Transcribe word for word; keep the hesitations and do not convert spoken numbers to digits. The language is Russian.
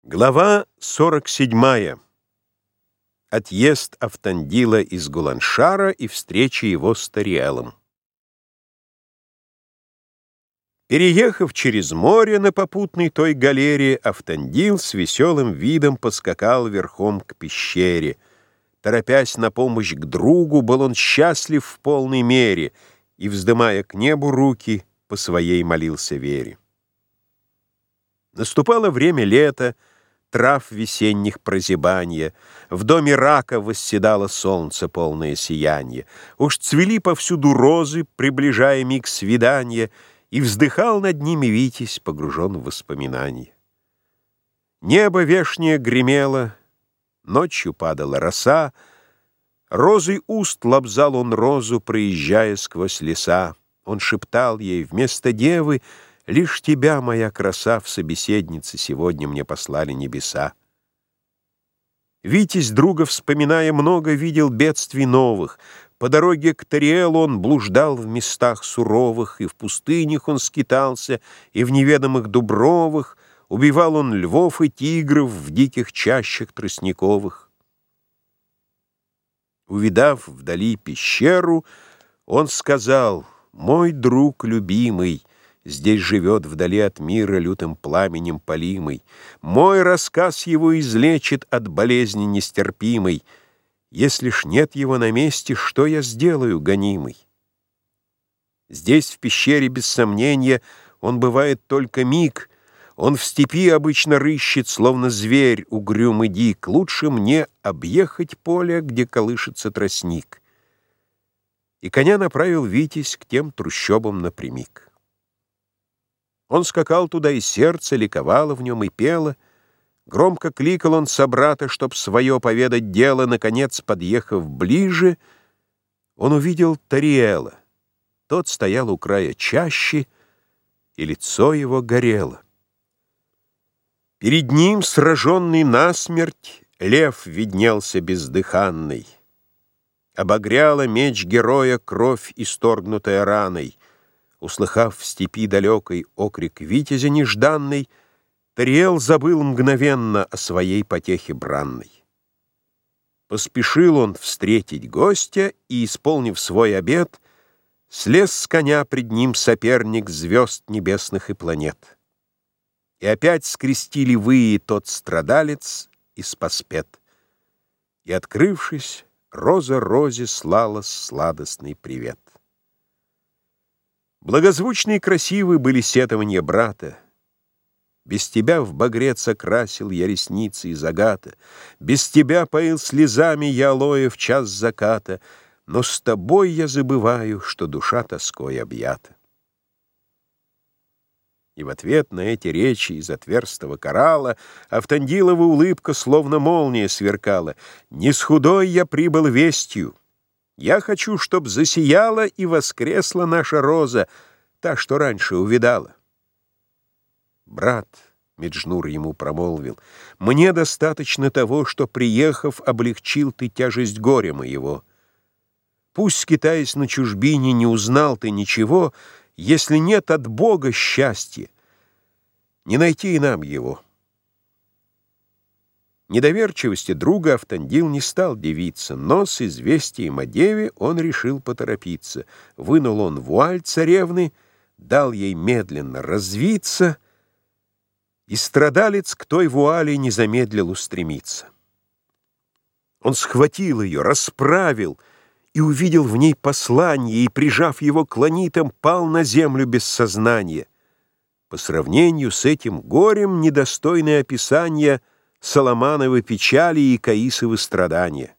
Глава сорок седьмая. Отъезд Автандила из Гуланшара и встреча его с Тариэлом. Переехав через море на попутной той галере, Автандил с веселым видом поскакал верхом к пещере. Торопясь на помощь к другу, был он счастлив в полной мере и, вздымая к небу руки, по своей молился вере. Наступало время лета, трав весенних прозябанья, в доме рака восседало солнце, полное сиянье. Уж цвели повсюду розы, приближая миг свиданья, и вздыхал над ними Витязь, погружен в воспоминания. Небо вешнее гремело, ночью падала роса, розой уст лобзал он розу, проезжая сквозь леса. Он шептал ей: вместо девы лишь тебя, моя краса, в собеседнице сегодня мне послали небеса. Витязь, друга вспоминая, много видел бедствий новых. По дороге к Тариэлу он блуждал в местах суровых, и в пустынях он скитался, и в неведомых дубровых. Убивал он львов и тигров в диких чащах тростниковых. Увидав вдали пещеру, он сказал: «Мой друг любимый, здесь живет вдали от мира лютым пламенем палимый. Мой рассказ его излечит от болезни нестерпимой. Если ж нет его на месте, что я сделаю, гонимый? Здесь, в пещере, без сомнения, он бывает только миг. Он в степи обычно рыщет, словно зверь угрюмый дик. Лучше мне объехать поле, где колышется тростник». И коня направил Витязь к тем трущобам напрямик. Он скакал туда, и сердце ликовало в нем и пело. Громко кликал он собрата, чтоб свое поведать дело. Наконец, подъехав ближе, он увидел Тариэла. Тот стоял у края чащи, и лицо его горело. Перед ним, сраженный насмерть, лев виднелся бездыханный. Обогряла меч героя кровь, исторгнутая раной. Услыхав в степи далекой окрик витязя нежданный, Тариэл забыл мгновенно о своей потехе бранной. Поспешил он встретить гостя и, исполнив свой обет, слез с коня пред ним соперник звезд небесных и планет. И опять скрестили выи тот страдалец и спаспет. И, открывшись, роза розе слала сладостный привет. Благозвучны и красивы были сетования брата. Без тебя в багрец окрасил я ресницы из агата, без тебя поил слезами я алоэ в час заката, но с тобой я забываю, что душа тоской объята. И в ответ на эти речи из отверстого коралла Автандилова улыбка словно молния сверкала. «Не с худой я прибыл вестью. Я хочу, чтоб засияла и воскресла наша роза, та, что раньше увидала». «Брат», — Меджнур ему промолвил, — «мне достаточно того, что, приехав, облегчил ты тяжесть горя моего. Пусть, скитаясь на чужбине, не узнал ты ничего, если нет от Бога счастья, не найти и нам его». Недоверчивости друга Автандил не стал дивиться, но с известием о деве он решил поторопиться. Вынул он вуаль царевны, дал ей медленно развиться, и страдалец к той вуали не замедлил устремиться. Он схватил ее, расправил и увидел в ней послание, и, прижав его к ланитам, пал на землю без сознания. По сравнению с этим горем недостойное описания Соломановы печали и Каисовы страдания.